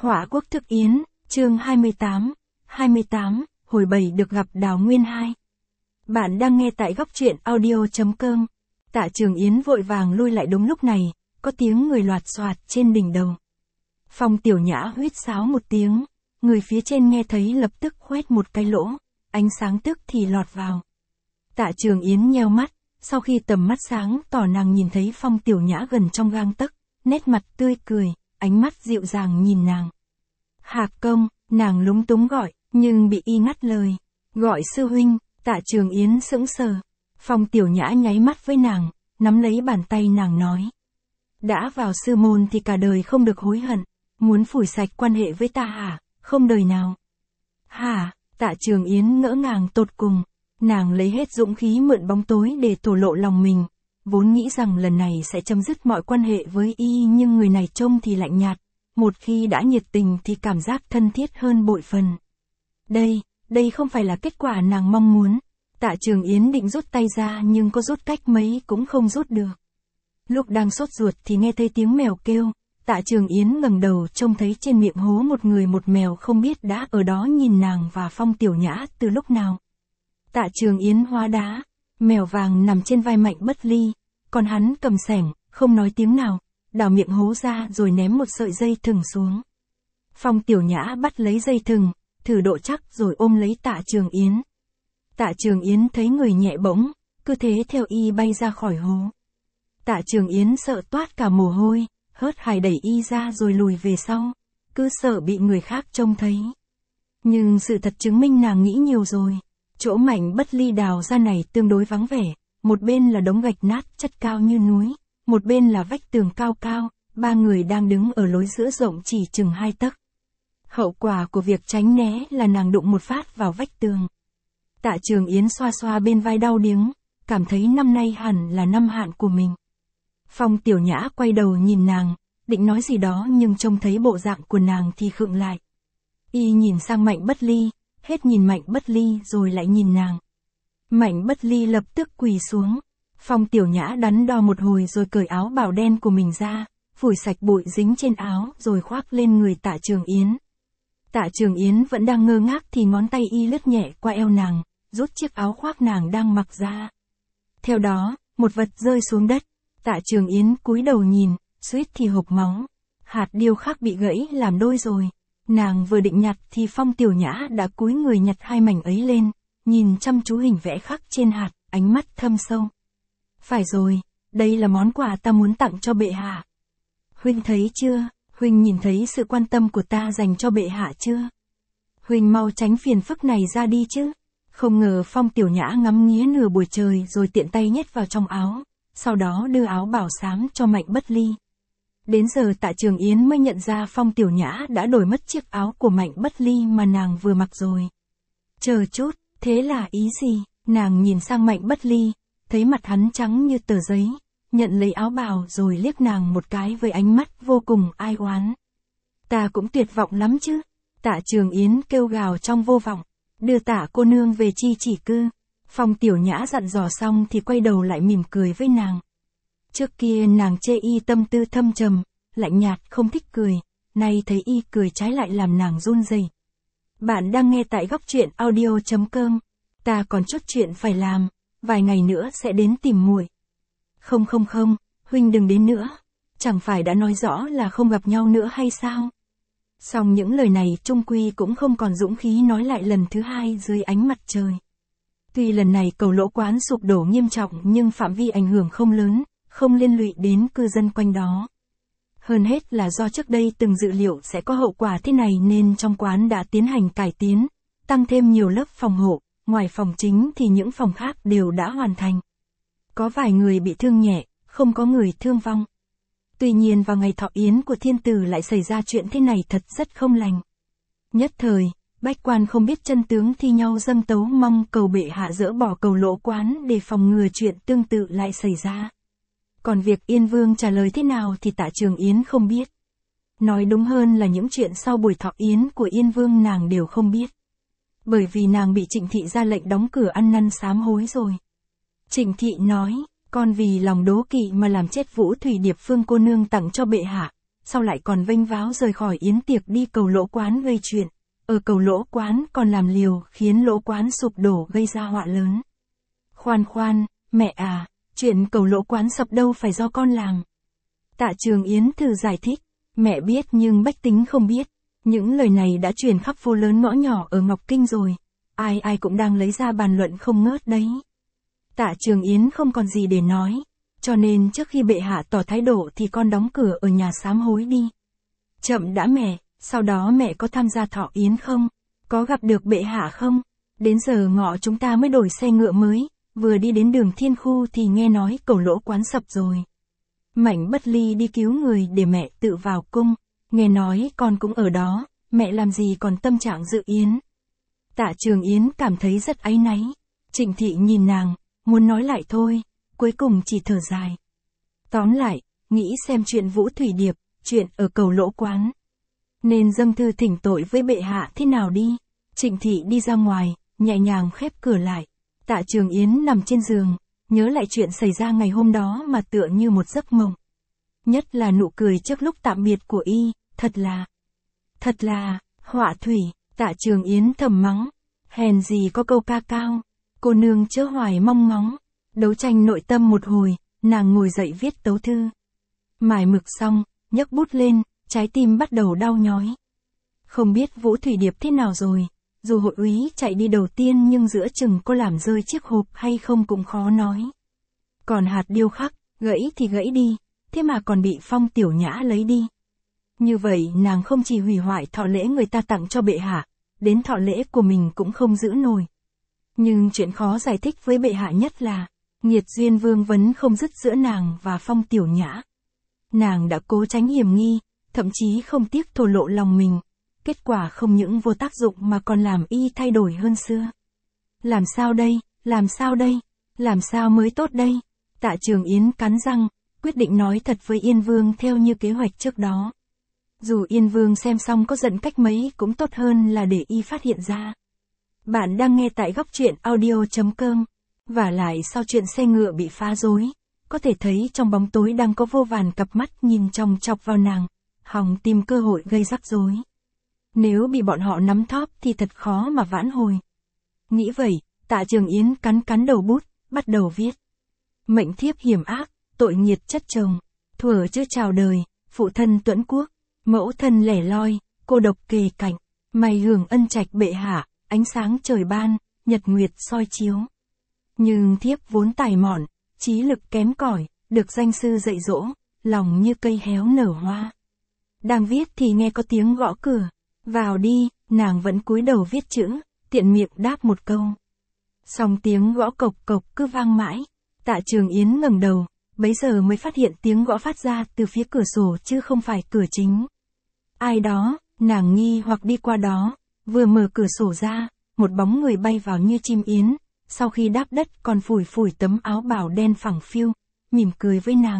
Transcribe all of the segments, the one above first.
Hỏa Quốc Thức Yến, chương 28, hồi 7 được gặp Đào Nguyên Hai. Bạn đang nghe tại góc truyện audio.com. Tạ Trường Yến vội vàng lui lại đúng lúc này, có tiếng người loạt soạt trên đỉnh đầu. Phong Tiểu Nhã huýt sáo một tiếng, người phía trên nghe thấy lập tức khoét một cái lỗ, ánh sáng tức thì lọt vào. Tạ Trường Yến nheo mắt, sau khi tầm mắt sáng tỏ nàng nhìn thấy Phong Tiểu Nhã gần trong gang tấc, nét mặt tươi cười, ánh mắt dịu dàng nhìn nàng. Hạc công, nàng lúng túng gọi, nhưng bị y ngắt lời. Gọi sư huynh. Tạ Trường Yến sững sờ. Phong Tiểu Nhã nháy mắt với nàng, nắm lấy bàn tay nàng nói. Đã vào sư môn thì cả đời không được hối hận, muốn phủi sạch quan hệ với ta hả, không đời nào. Hả, Tạ Trường Yến ngỡ ngàng tột cùng, nàng lấy hết dũng khí mượn bóng tối để thổ lộ lòng mình, vốn nghĩ rằng lần này sẽ chấm dứt mọi quan hệ với y nhưng người này trông thì lạnh nhạt, một khi đã nhiệt tình thì cảm giác thân thiết hơn bội phần. Đây không phải là kết quả nàng mong muốn. Tạ Trường Yến định rút tay ra nhưng có rút cách mấy cũng không rút được. Lúc đang sốt ruột thì nghe thấy tiếng mèo kêu, Tạ Trường Yến ngẩng đầu trông thấy trên miệng hố một người một mèo không biết đã ở đó nhìn nàng và Phong Tiểu Nhã từ lúc nào. Tạ Trường Yến hóa đá, mèo vàng nằm trên vai Mạnh Bất Ly, còn hắn cầm xẻng, không nói tiếng nào, đào miệng hố ra rồi ném một sợi dây thừng xuống. Phong Tiểu Nhã bắt lấy dây thừng, thử độ chắc rồi ôm lấy Tạ Trường Yến. Tạ Trường Yến thấy người nhẹ bỗng, cứ thế theo y bay ra khỏi hố. Tạ Trường Yến sợ toát cả mồ hôi, hớt hải đẩy y ra rồi lùi về sau, cứ sợ bị người khác trông thấy. Nhưng sự thật chứng minh nàng nghĩ nhiều rồi. Chỗ Mạnh Bất Ly đào ra này tương đối vắng vẻ, một bên là đống gạch nát chất cao như núi, một bên là vách tường cao cao, ba người đang đứng ở lối giữa rộng chỉ chừng 2 tấc. Hậu quả của việc tránh né là nàng đụng một phát vào vách tường. Tạ Trường Yến xoa xoa bên vai đau điếng, cảm thấy năm nay hẳn là năm hạn của mình. Phong Tiểu Nhã quay đầu nhìn nàng, định nói gì đó nhưng trông thấy bộ dạng của nàng thì khựng lại. Y nhìn sang Mạnh Bất Ly, hết nhìn Mạnh Bất Ly rồi lại nhìn nàng. Mạnh Bất Ly lập tức quỳ xuống. Phong Tiểu Nhã đắn đo một hồi rồi cởi áo bào đen của mình ra, phủi sạch bụi dính trên áo rồi khoác lên người Tạ Trường Yến. Tạ Trường Yến vẫn đang ngơ ngác thì ngón tay y lướt nhẹ qua eo nàng, rút chiếc áo khoác nàng đang mặc ra. Theo đó, một vật rơi xuống đất. Tạ Trường Yến cúi đầu nhìn, suýt thì hộc máu. Hạt điêu khắc bị gãy làm đôi rồi. Nàng vừa định nhặt thì Phong Tiểu Nhã đã cúi người nhặt hai mảnh ấy lên, nhìn chăm chú hình vẽ khắc trên hạt, ánh mắt thâm sâu. Phải rồi, đây là món quà ta muốn tặng cho bệ hạ. Huynh thấy chưa, huynh nhìn thấy sự quan tâm của ta dành cho bệ hạ chưa? Huynh mau tránh phiền phức này ra đi chứ. Không ngờ Phong Tiểu Nhã ngắm nghía nửa buổi trời rồi tiện tay nhét vào trong áo, sau đó đưa áo bảo xám cho Mạnh Bất Ly. Đến giờ Tạ Trường Yến mới nhận ra Phong Tiểu Nhã đã đổi mất chiếc áo của Mạnh Bất Ly mà nàng vừa mặc rồi. Chờ chút, thế là ý gì? Nàng nhìn sang Mạnh Bất Ly, thấy mặt hắn trắng như tờ giấy, nhận lấy áo bào rồi liếc nàng một cái với ánh mắt vô cùng ai oán. Ta cũng tuyệt vọng lắm chứ. Tạ Trường Yến kêu gào trong vô vọng, đưa Tạ cô nương về chi chỉ cư. Phong Tiểu Nhã dặn dò xong thì quay đầu lại mỉm cười với nàng. Trước kia nàng chê y tâm tư thâm trầm, lạnh nhạt không thích cười, nay thấy y cười trái lại làm nàng run rẩy. Bạn đang nghe tại góc truyện audio.com. Ta còn chút chuyện phải làm, vài ngày nữa sẽ đến tìm muội. Không, huynh đừng đến nữa. Chẳng phải đã nói rõ là không gặp nhau nữa hay sao? Song những lời này chung quy cũng không còn dũng khí nói lại lần thứ hai dưới ánh mặt trời. Tuy lần này cầu lỗ quán sụp đổ nghiêm trọng nhưng phạm vi ảnh hưởng không lớn, không liên lụy đến cư dân quanh đó. Hơn hết là do trước đây từng dự liệu sẽ có hậu quả thế này nên trong quán đã tiến hành cải tiến, tăng thêm nhiều lớp phòng hộ, ngoài phòng chính thì những phòng khác đều đã hoàn thành. Có vài người bị thương nhẹ, không có người thương vong. Tuy nhiên vào ngày thọ yến của thiên tử lại xảy ra chuyện thế này thật rất không lành. Nhất thời, bách quan không biết chân tướng thi nhau dâng tấu mong cầu bệ hạ dỡ bỏ cầu lỗ quán để phòng ngừa chuyện tương tự lại xảy ra. Còn việc Yên Vương trả lời thế nào thì Tạ Trường Yến không biết. Nói đúng hơn là những chuyện sau buổi thọ yến của Yên Vương nàng đều không biết. Bởi vì nàng bị Trịnh Thị ra lệnh đóng cửa ăn năn sám hối rồi. Trịnh Thị nói, con vì lòng đố kỵ mà làm chết Vũ Thủy Điệp Phương cô nương tặng cho bệ hạ, sau lại còn vênh váo rời khỏi yến tiệc đi Cầu Lỗ quán gây chuyện. Ở Cầu Lỗ quán còn làm liều khiến Lỗ quán sụp đổ gây ra họa lớn. Khoan khoan, mẹ à, chuyện Cầu Lỗ quán sập đâu phải do con làm. Tạ Trường Yến thử giải thích, mẹ biết nhưng bách tính không biết. Những lời này đã truyền khắp phố lớn ngõ nhỏ ở Ngọc Kinh rồi. Ai ai cũng đang lấy ra bàn luận không ngớt đấy. Tạ Trường Yến không còn gì để nói. Cho nên trước khi bệ hạ tỏ thái độ thì con đóng cửa ở nhà sám hối đi. Chậm đã mẹ, sau đó mẹ có tham gia thọ yến không? Có gặp được bệ hạ không? Đến giờ ngọ chúng ta mới đổi xe ngựa mới, vừa đi đến đường Thiên Khu thì nghe nói Cầu Lỗ quán sập rồi. Mạnh Bất Ly đi cứu người để mẹ tự vào cung, nghe nói con cũng ở đó, mẹ làm gì còn tâm trạng dự yến. Tạ Trường Yến cảm thấy rất áy náy. Trịnh Thị nhìn nàng, muốn nói lại thôi, cuối cùng chỉ thở dài. Tóm lại, nghĩ xem chuyện Vũ Thủy Điệp, chuyện ở Cầu Lỗ quán. Nên dâng thư thỉnh tội với bệ hạ thế nào đi. Trịnh Thị đi ra ngoài, nhẹ nhàng khép cửa lại. Tạ Trường Yến nằm trên giường, nhớ lại chuyện xảy ra ngày hôm đó mà tựa như một giấc mộng. Nhất là nụ cười trước lúc tạm biệt của y, thật là, họa thủy. Tạ Trường Yến thầm mắng, hèn gì có câu ca cao, cô nương chớ hoài mong ngóng. Đấu tranh nội tâm một hồi, nàng ngồi dậy viết tấu thư. Mài mực xong, nhấc bút lên, trái tim bắt đầu đau nhói. Không biết Vũ Thủy Điệp thế nào rồi, dù hội úy chạy đi đầu tiên nhưng giữa chừng có làm rơi chiếc hộp hay không cũng khó nói. Còn hạt điêu khắc, gãy thì gãy đi, thế mà còn bị Phong Tiểu Nhã lấy đi. Như vậy nàng không chỉ hủy hoại thọ lễ người ta tặng cho bệ hạ, đến thọ lễ của mình cũng không giữ nổi. Nhưng chuyện khó giải thích với bệ hạ nhất là, nghiệt duyên vương vấn không dứt giữa nàng và Phong Tiểu Nhã. Nàng đã cố tránh hiểm nghi, thậm chí không tiếc thổ lộ lòng mình. Kết quả không những vô tác dụng mà còn làm y thay đổi hơn xưa. Làm sao đây, làm sao đây, làm sao mới tốt đây? Tạ Trường Yến cắn răng, quyết định nói thật với Yên Vương theo như kế hoạch trước đó. Dù Yên Vương xem xong có giận cách mấy cũng tốt hơn là để y phát hiện ra. Bạn đang nghe tại góc truyện audio.com. Và lại sau chuyện xe ngựa bị phá rối, có thể thấy trong bóng tối đang có vô vàn cặp mắt nhìn chòng chọc vào nàng, hòng tìm cơ hội gây rắc rối. Nếu bị bọn họ nắm thóp thì thật khó mà vãn hồi. Nghĩ vậy, Tạ Trường Yến cắn đầu bút, bắt đầu viết. Mệnh thiếp hiểm ác, tội nghiệt chất chồng, thuở chưa chào đời, phụ thân tuẫn quốc, mẫu thân lẻ loi, cô độc kề cạnh, may hưởng ân trạch bệ hạ, ánh sáng trời ban, nhật nguyệt soi chiếu. Nhưng thiếp vốn tài mọn, trí lực kém cỏi, được danh sư dạy dỗ, lòng như cây héo nở hoa. Đang viết thì nghe có tiếng gõ cửa. Vào đi, nàng vẫn cúi đầu viết chữ, tiện miệng đáp một câu. Song tiếng gõ cộc cộc cứ vang mãi. Tạ Trường Yến ngẩng đầu, bấy giờ mới phát hiện tiếng gõ phát ra từ phía cửa sổ chứ không phải cửa chính. Ai đó, nàng nghi hoặc đi qua đó, vừa mở cửa sổ ra, một bóng người bay vào như chim yến, sau khi đáp đất còn phủi phủi tấm áo bào đen phẳng phiu, mỉm cười với nàng.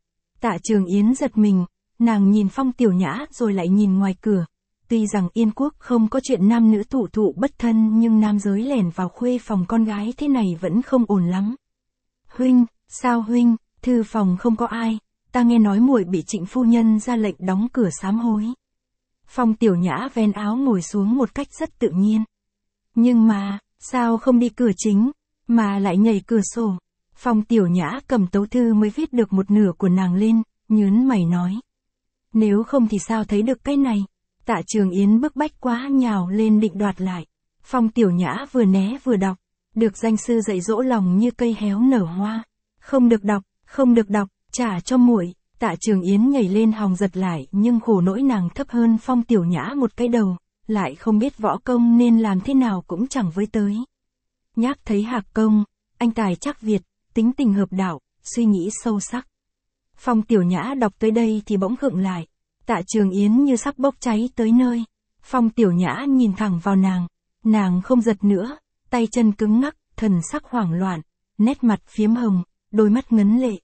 Tạ Trường Yến giật mình, nàng nhìn Phong Tiểu Nhã rồi lại nhìn ngoài cửa. Tuy rằng Yên Quốc không có chuyện nam nữ thụ thụ bất thân nhưng nam giới lẻn vào khuê phòng con gái thế này vẫn không ổn lắm. Huynh, sao huynh, thư phòng không có ai, ta nghe nói muội bị Trịnh phu nhân ra lệnh đóng cửa sám hối. Phong Tiểu Nhã ven áo ngồi xuống một cách rất tự nhiên. Nhưng mà, sao không đi cửa chính, mà lại nhảy cửa sổ? Phong Tiểu Nhã cầm tấu thư mới viết được một nửa của nàng lên, nhớn mày nói. Nếu không thì sao thấy được cái này? Tạ Trường Yến bức bách quá nhào lên định đoạt lại. Phong Tiểu Nhã vừa né vừa đọc. Được danh sư dạy dỗ lòng như cây héo nở hoa. Không được đọc, trả cho muội. Tạ Trường Yến nhảy lên hòng giật lại nhưng khổ nỗi nàng thấp hơn Phong Tiểu Nhã một cái đầu. Lại không biết võ công nên làm thế nào cũng chẳng với tới. Nhác thấy Hạc Công, anh tài chắc Việt, tính tình hợp đạo, suy nghĩ sâu sắc. Phong Tiểu Nhã đọc tới đây thì bỗng khựng lại. Tạ Trường Yến như sắp bốc cháy tới nơi. Phong Tiểu Nhã nhìn thẳng vào nàng không giật nữa, tay chân cứng ngắc, thần sắc hoảng loạn, nét mặt phiếm hồng, đôi mắt ngấn lệ.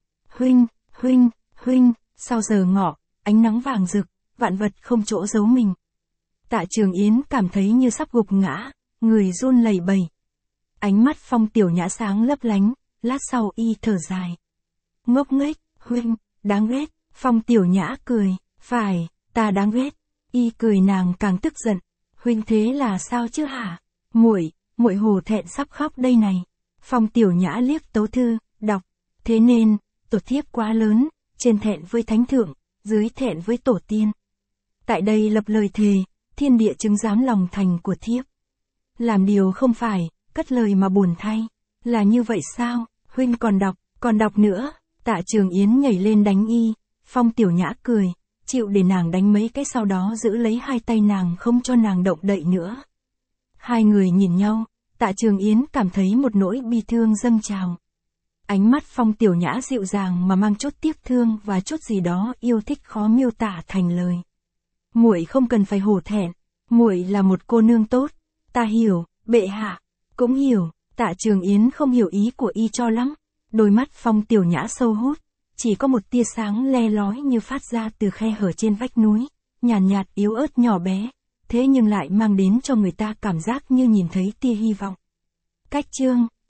Huynh, sau giờ ngọ, ánh nắng vàng rực, vạn vật không chỗ giấu mình. Tạ Trường Yến cảm thấy như sắp gục ngã, người run lẩy bẩy. Ánh mắt Phong Tiểu Nhã sáng lấp lánh, lát sau y thở dài. Ngốc nghếch, huynh, đáng ghét. Phong Tiểu Nhã cười, Phải, ta đáng ghét. Y cười nàng càng tức giận. Huynh thế là sao chứ hả? Muội hổ thẹn sắp khóc đây này. Phong Tiểu Nhã liếc tấu thư, đọc. Thế nên, tổ thiếp quá lớn, trên thẹn với thánh thượng, dưới thẹn với tổ tiên. Tại đây lập lời thề, thiên địa chứng giám lòng thành của thiếp. Làm điều không phải, cất lời mà buồn thay. Là như vậy sao? Huynh còn đọc nữa. Tạ Trường Yến nhảy lên đánh y. Phong Tiểu Nhã cười, chịu để nàng đánh mấy cái, sau đó giữ lấy hai tay nàng không cho nàng động đậy nữa. Hai người nhìn nhau, Tạ Trường Yến cảm thấy một nỗi bi thương dâng trào. Ánh mắt Phong Tiểu Nhã dịu dàng mà mang chút tiếc thương và chút gì đó yêu thích khó miêu tả thành lời. Muội không cần phải hổ thẹn, muội là một cô nương tốt. Ta hiểu, bệ hạ cũng hiểu. Tạ Trường Yến không hiểu ý của y cho lắm. Đôi mắt Phong Tiểu Nhã sâu hút, chỉ có một tia sáng le lói như phát ra từ khe hở trên vách núi, nhàn nhạt yếu ớt nhỏ bé, thế nhưng lại mang đến cho người ta cảm giác như nhìn thấy tia hy vọng. Cách chương